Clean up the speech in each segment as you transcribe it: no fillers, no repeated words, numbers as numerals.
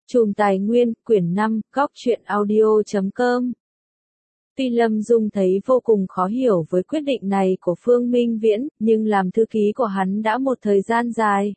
Chùm Tài Nguyên, quyển 5, góc truyện audio.com. Tuy Lâm Dung thấy vô cùng khó hiểu với quyết định này của Phương Minh Viễn, nhưng làm thư ký của hắn đã một thời gian dài.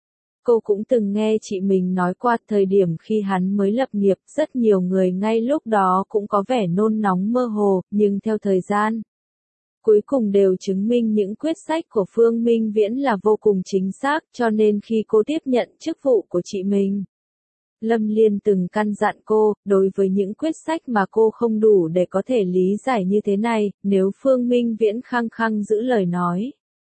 Cô cũng từng nghe chị mình nói qua thời điểm khi hắn mới lập nghiệp, rất nhiều người ngay lúc đó cũng có vẻ nôn nóng mơ hồ, nhưng theo thời gian, cuối cùng đều chứng minh những quyết sách của Phương Minh Viễn là vô cùng chính xác, cho nên khi cô tiếp nhận chức vụ của chị mình, Lâm Liên từng căn dặn cô, đối với những quyết sách mà cô không đủ để có thể lý giải như thế này, nếu Phương Minh Viễn khăng khăng giữ lời nói,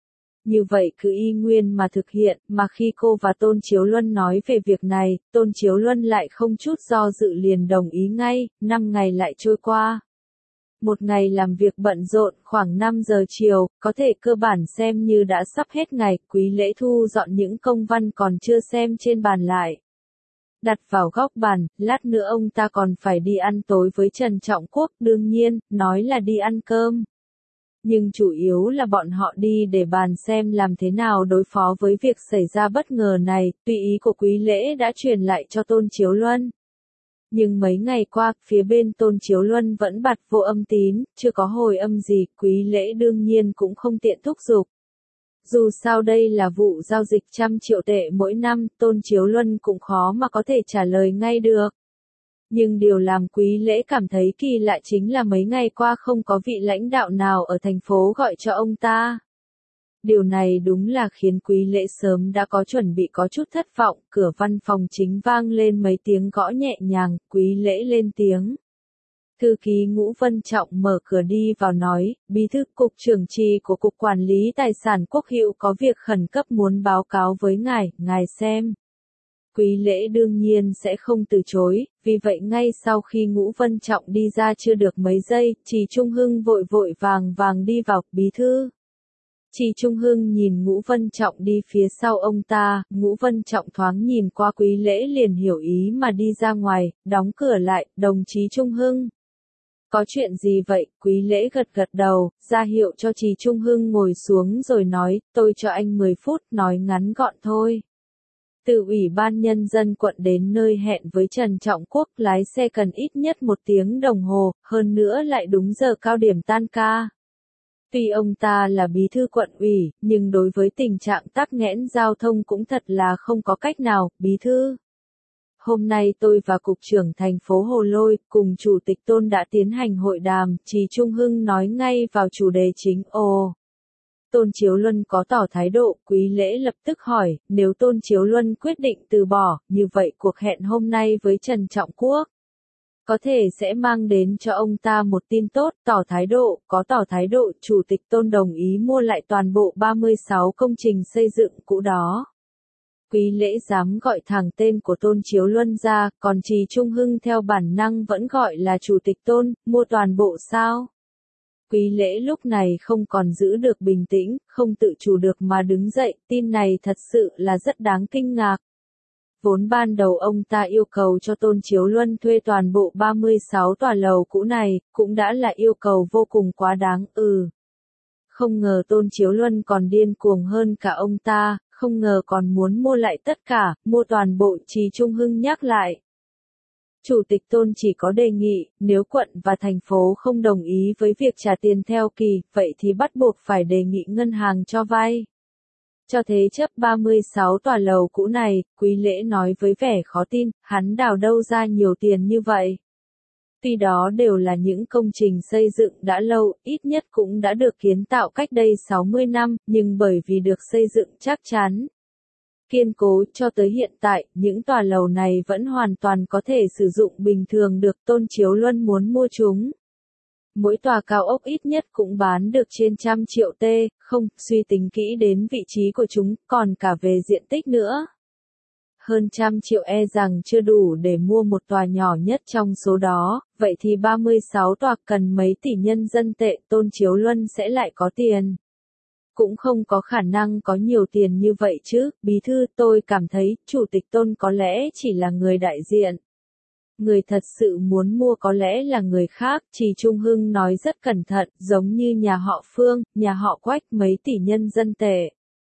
như vậy cứ y nguyên mà thực hiện, mà khi cô và Tôn Chiếu Luân nói về việc này, Tôn Chiếu Luân lại không chút do dự liền đồng ý ngay, 5 ngày lại trôi qua. Một ngày làm việc bận rộn, khoảng 5 giờ chiều, có thể cơ bản xem như đã sắp hết ngày, Quý Lễ thu dọn những công văn còn chưa xem trên bàn lại, đặt vào góc bàn, lát nữa ông ta còn phải đi ăn tối với Trần Trọng Quốc, đương nhiên, nói là đi ăn cơm. Nhưng chủ yếu là bọn họ đi để bàn xem làm thế nào đối phó với việc xảy ra bất ngờ này, tùy ý của Quý Lễ đã truyền lại cho Tôn Chiếu Luân. Nhưng mấy ngày qua, phía bên Tôn Chiếu Luân vẫn bặt vô âm tín, chưa có hồi âm gì, Quý Lễ đương nhiên cũng không tiện thúc giục. Dù sao đây là vụ giao dịch trăm triệu tệ mỗi năm, Tôn Chiếu Luân cũng khó mà có thể trả lời ngay được. Nhưng điều làm Quý Lễ cảm thấy kỳ lạ chính là mấy ngày qua không có vị lãnh đạo nào ở thành phố gọi cho ông ta. Điều này đúng là khiến Quý Lễ sớm đã có chuẩn bị có chút thất vọng, cửa văn phòng chính vang lên mấy tiếng gõ nhẹ nhàng, Quý Lễ lên tiếng. Thư ký Ngũ Vân Trọng mở cửa đi vào nói, bí thư cục trưởng trì của Cục Quản lý Tài sản Quốc hữu có việc khẩn cấp muốn báo cáo với ngài xem. Quý Lễ đương nhiên sẽ không từ chối, vì vậy ngay sau khi Ngũ Vân Trọng đi ra chưa được mấy giây, Trì Trung Hưng vội vàng đi vào, bí thư. Trì Trung Hưng nhìn Ngũ Vân Trọng đi phía sau ông ta, Ngũ Vân Trọng thoáng nhìn qua Quý Lễ liền hiểu ý mà đi ra ngoài, đóng cửa lại, đồng chí Trung Hưng. Có chuyện gì vậy? Quý Lễ gật đầu, ra hiệu cho Trì Trung Hưng ngồi xuống rồi nói, tôi cho anh 10 phút, nói ngắn gọn thôi. Từ Ủy ban Nhân dân quận đến nơi hẹn với Trần Trọng Quốc, lái xe cần ít nhất 1 tiếng đồng hồ, hơn nữa lại đúng giờ cao điểm tan ca. Tuy ông ta là bí thư quận ủy, nhưng đối với tình trạng tắc nghẽn giao thông cũng thật là không có cách nào, bí thư. Hôm nay tôi và Cục trưởng thành phố Hồ Lôi, cùng Chủ tịch Tôn đã tiến hành hội đàm, Trì Trung Hưng nói ngay vào chủ đề chính. Ồ! Tôn Chiếu Luân có tỏ thái độ, Quý Lễ lập tức hỏi, nếu Tôn Chiếu Luân quyết định từ bỏ, như vậy cuộc hẹn hôm nay với Trần Trọng Quốc có thể sẽ mang đến cho ông ta một tin tốt, tỏ thái độ, Chủ tịch Tôn đồng ý mua lại toàn bộ 36 công trình xây dựng cũ đó. Quý Lễ dám gọi thẳng tên của Tôn Chiếu Luân ra, còn Trì Trung Hưng theo bản năng vẫn gọi là Chủ tịch Tôn, mua toàn bộ sao? Quý Lễ lúc này không còn giữ được bình tĩnh, không tự chủ được mà đứng dậy, tin này thật sự là rất đáng kinh ngạc. Vốn ban đầu ông ta yêu cầu cho Tôn Chiếu Luân thuê toàn bộ 36 tòa lầu cũ này, cũng đã là yêu cầu vô cùng quá đáng, Không ngờ Tôn Chiếu Luân còn điên cuồng hơn cả ông ta, không ngờ còn muốn mua lại tất cả, mua toàn bộ, Trì Trung Hưng nhắc lại. Chủ tịch Tôn chỉ có đề nghị, nếu quận và thành phố không đồng ý với việc trả tiền theo kỳ, vậy thì bắt buộc phải đề nghị ngân hàng cho vay. Cho thế chấp 36 tòa lầu cũ này, Quý Lễ nói với vẻ khó tin, hắn đào đâu ra nhiều tiền như vậy. Tuy đó đều là những công trình xây dựng đã lâu, ít nhất cũng đã được kiến tạo cách đây 60 năm, nhưng bởi vì được xây dựng chắc chắn, kiên cố, cho tới hiện tại, những tòa lầu này vẫn hoàn toàn có thể sử dụng bình thường được, Tôn Chiếu Luân muốn mua chúng. Mỗi tòa cao ốc ít nhất cũng bán được trên 100 triệu tê, không, suy tính kỹ đến vị trí của chúng, còn cả về diện tích nữa. Hơn 100 triệu e rằng chưa đủ để mua một tòa nhỏ nhất trong số đó, vậy thì 36 tòa cần mấy tỷ nhân dân tệ, Tôn Chiếu Luân sẽ lại có tiền. Cũng không có khả năng có nhiều tiền như vậy chứ, bí thư, tôi cảm thấy, Chủ tịch Tôn có lẽ chỉ là người đại diện. Người thật sự muốn mua có lẽ là người khác, Trì Trung Hưng nói rất cẩn thận, giống như nhà họ Phương, nhà họ Quách mấy tỷ nhân dân tệ.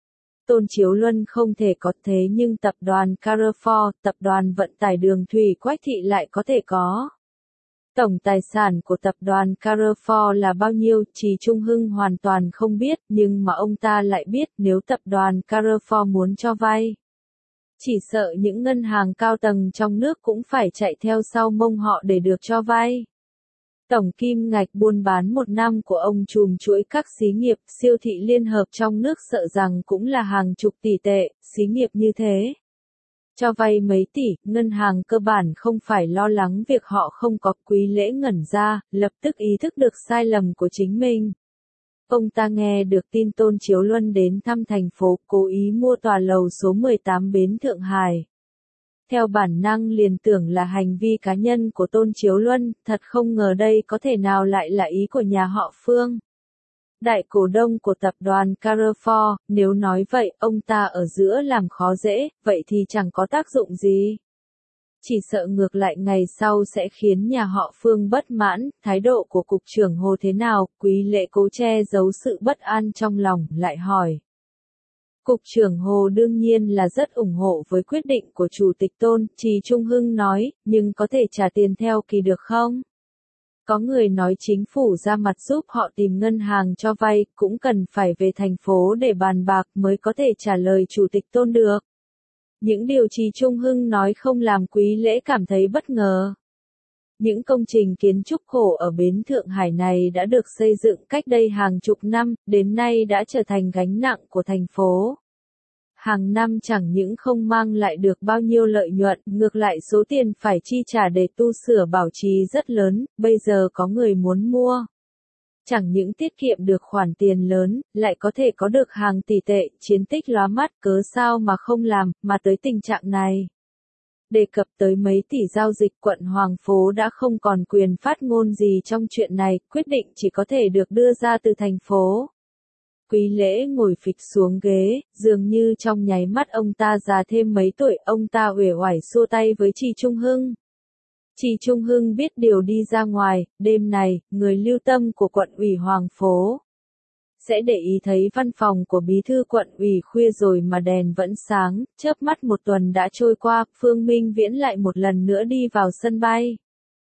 Tôn Chiếu Luân không thể có thế nhưng tập đoàn Carrefour, tập đoàn vận tải đường thủy Quách Thị lại có thể có. Tổng tài sản của tập đoàn Carrefour là bao nhiêu, Trì Trung Hưng hoàn toàn không biết, nhưng mà ông ta lại biết nếu tập đoàn Carrefour muốn cho vay. Chỉ sợ những ngân hàng cao tầng trong nước cũng phải chạy theo sau mông họ để được cho vay. Tổng kim ngạch buôn bán một năm của ông trùm chuỗi các xí nghiệp, siêu thị liên hợp trong nước sợ rằng cũng là hàng chục tỷ tệ, xí nghiệp như thế. Cho vay mấy tỷ, ngân hàng cơ bản không phải lo lắng việc họ không có quý lễ ngẩn ra, lập tức ý thức được sai lầm của chính mình. Ông ta nghe được tin Tôn Chiếu Luân đến thăm thành phố, cố ý mua tòa lầu số 18 Bến Thượng Hải. Theo bản năng liền tưởng là hành vi cá nhân của Tôn Chiếu Luân, thật không ngờ đây có thể nào lại là ý của nhà họ Phương. Đại cổ đông của tập đoàn Carrefour, nếu nói vậy, ông ta ở giữa làm khó dễ, vậy thì chẳng có tác dụng gì. Chỉ sợ ngược lại ngày sau sẽ khiến nhà họ Phương bất mãn, thái độ của cục trưởng Hồ thế nào, Quý Lệ cố che giấu sự bất an trong lòng, lại hỏi. Cục trưởng Hồ đương nhiên là rất ủng hộ với quyết định của Chủ tịch Tôn, Trì Trung Hưng nói, nhưng có thể trả tiền theo kỳ được không? Có người nói chính phủ ra mặt giúp họ tìm ngân hàng cho vay, cũng cần phải về thành phố để bàn bạc mới có thể trả lời Chủ tịch Tôn được. Những điều Trì Trung Hưng nói không làm Quý Lễ cảm thấy bất ngờ. Những công trình kiến trúc cổ ở bến Thượng Hải này đã được xây dựng cách đây hàng chục năm, đến nay đã trở thành gánh nặng của thành phố. Hàng năm chẳng những không mang lại được bao nhiêu lợi nhuận, ngược lại số tiền phải chi trả để tu sửa bảo trì rất lớn, bây giờ có người muốn mua. Chẳng những tiết kiệm được khoản tiền lớn, lại có thể có được hàng tỷ tệ, chiến tích lóa mắt, cớ sao mà không làm, mà tới tình trạng này. Đề cập tới mấy tỷ giao dịch, quận Hoàng Phố đã không còn quyền phát ngôn gì trong chuyện này, quyết định chỉ có thể được đưa ra từ thành phố. Quý Lễ ngồi phịch xuống ghế, dường như trong nháy mắt ông ta già thêm mấy tuổi, ông ta uể oải xua tay với Trì Trung Hưng. Trì Trung Hưng biết điều đi ra ngoài, đêm này, người lưu tâm của quận ủy Hoàng Phố sẽ để ý thấy văn phòng của bí thư quận ủy khuya rồi mà đèn vẫn sáng, chớp mắt một tuần đã trôi qua, Phương Minh Viễn lại một lần nữa đi vào sân bay.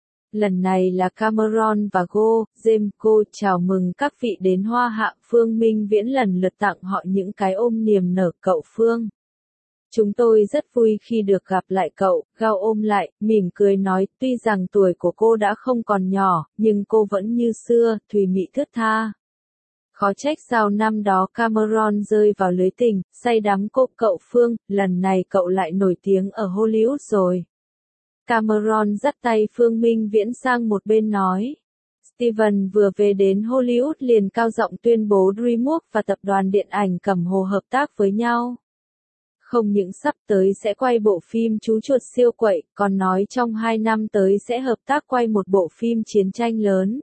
Lần này là Cameron và James cô chào mừng các vị đến Hoa Hạ, Phương Minh Viễn lần lượt tặng họ những cái ôm niềm nở, cậu Phương. Chúng tôi rất vui khi được gặp lại cậu, Gao ôm lại, mỉm cười nói, tuy rằng tuổi của cô đã không còn nhỏ, nhưng cô vẫn như xưa, thùy mị thướt tha. Khó trách sao năm đó Cameron rơi vào lưới tình, say đắm cậu Phương, lần này cậu lại nổi tiếng ở Hollywood rồi. Cameron dắt tay Phương Minh Viễn sang một bên nói. Steven vừa về đến Hollywood liền cao giọng tuyên bố DreamWorks và tập đoàn điện ảnh Cẩm Hồ hợp tác với nhau. Không những sắp tới sẽ quay bộ phim Chú chuột siêu quậy, còn nói trong 2 năm tới sẽ hợp tác quay một bộ phim chiến tranh lớn.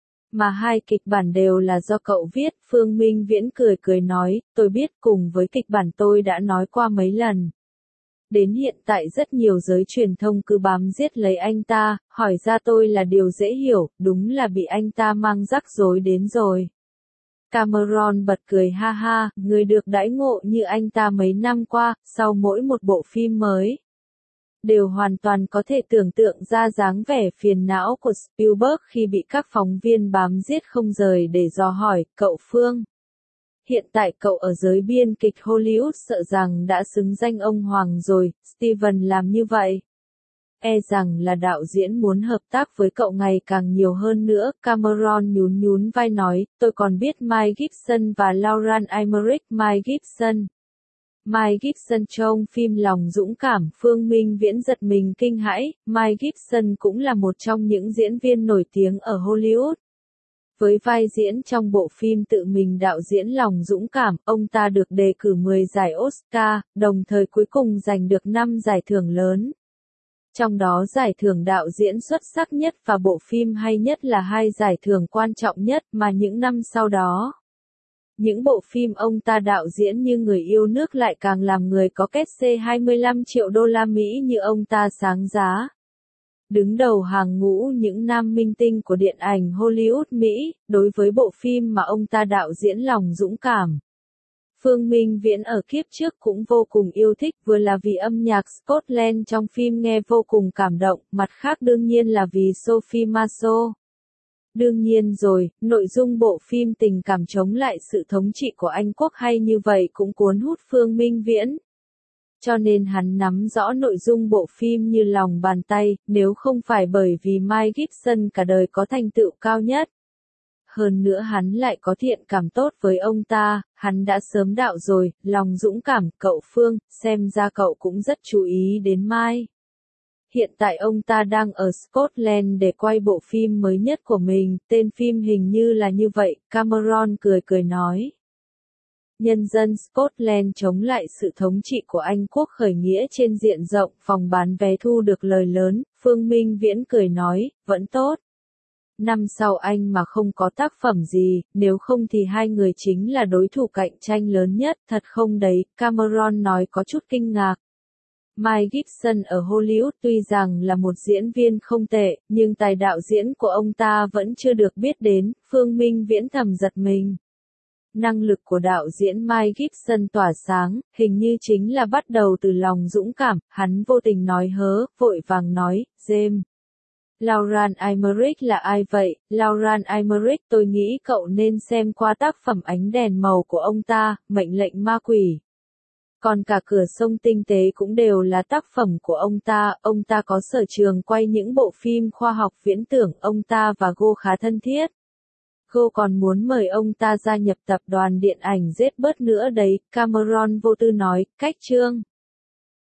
Mà hai kịch bản đều là do cậu viết, Phương Minh Viễn cười nói, tôi biết, cùng với kịch bản tôi đã nói qua mấy lần. Đến hiện tại rất nhiều giới truyền thông cứ bám giết lấy anh ta, hỏi ra tôi là điều dễ hiểu, đúng là bị anh ta mang rắc rối đến rồi. Cameron bật cười ha ha, người được đãi ngộ như anh ta mấy năm qua, sau mỗi một bộ phim mới. Đều hoàn toàn có thể tưởng tượng ra dáng vẻ phiền não của Spielberg khi bị các phóng viên bám giết không rời để dò hỏi, cậu Phương. Hiện tại cậu ở giới biên kịch Hollywood sợ rằng đã xứng danh ông Hoàng rồi, Steven làm như vậy. E rằng là đạo diễn muốn hợp tác với cậu ngày càng nhiều hơn nữa, Cameron nhún vai nói, tôi còn biết Mike Gibson và Lauren Emmerich. Mike Gibson trong phim Lòng Dũng Cảm, Phương Minh Viễn giật mình kinh hãi, Mike Gibson cũng là một trong những diễn viên nổi tiếng ở Hollywood. Với vai diễn trong bộ phim tự mình đạo diễn Lòng Dũng Cảm, ông ta được đề cử 10 giải Oscar, đồng thời cuối cùng giành được 5 giải thưởng lớn. Trong đó giải thưởng đạo diễn xuất sắc nhất và bộ phim hay nhất là 2 giải thưởng quan trọng nhất mà những năm sau đó. Những bộ phim ông ta đạo diễn như Người yêu nước lại càng làm người có kết xê 25 triệu đô la Mỹ như ông ta sáng giá. Đứng đầu hàng ngũ những nam minh tinh của điện ảnh Hollywood Mỹ, đối với bộ phim mà ông ta đạo diễn Lòng Dũng Cảm. Phương Minh Viễn ở kiếp trước cũng vô cùng yêu thích, vừa là vì âm nhạc Scotland trong phim nghe vô cùng cảm động, mặt khác đương nhiên là vì Sophie Marceau. Đương nhiên rồi, nội dung bộ phim tình cảm chống lại sự thống trị của Anh quốc hay như vậy cũng cuốn hút Phương Minh Viễn. Cho nên hắn nắm rõ nội dung bộ phim như lòng bàn tay, nếu không phải bởi vì Mike Gibson cả đời có thành tựu cao nhất. Hơn nữa hắn lại có thiện cảm tốt với ông ta, hắn đã sớm đạo rồi, lòng dũng cảm, cậu Phương, xem ra cậu cũng rất chú ý đến Mike. Hiện tại ông ta đang ở Scotland để quay bộ phim mới nhất của mình, tên phim hình như là như vậy, Cameron cười cười nói. Nhân dân Scotland chống lại sự thống trị của Anh quốc khởi nghĩa trên diện rộng, phòng bán vé thu được lời lớn, Phương Minh Viễn cười nói, vẫn tốt. Năm sau anh mà không có tác phẩm gì, nếu không thì hai người chính là đối thủ cạnh tranh lớn nhất, thật không đấy, Cameron nói có chút kinh ngạc. Mike Gibson ở Hollywood tuy rằng là một diễn viên không tệ, nhưng tài đạo diễn của ông ta vẫn chưa được biết đến, Phương Minh Viễn thầm giật mình. Năng lực của đạo diễn Mike Gibson tỏa sáng, hình như chính là bắt đầu từ lòng dũng cảm, hắn vô tình nói hớ, vội vàng nói, James. Lauren Emmerich là ai vậy? Lauren Emmerich, tôi nghĩ cậu nên xem qua tác phẩm Ánh đèn màu của ông ta, Mệnh lệnh ma quỷ. Còn cả Cửa sông tinh tế cũng đều là tác phẩm của ông ta có sở trường quay những bộ phim khoa học viễn tưởng, ông ta và Go khá thân thiết. Go còn muốn mời ông ta gia nhập tập đoàn điện ảnh Zbird nữa đấy, Cameron vô tư nói, cách chương.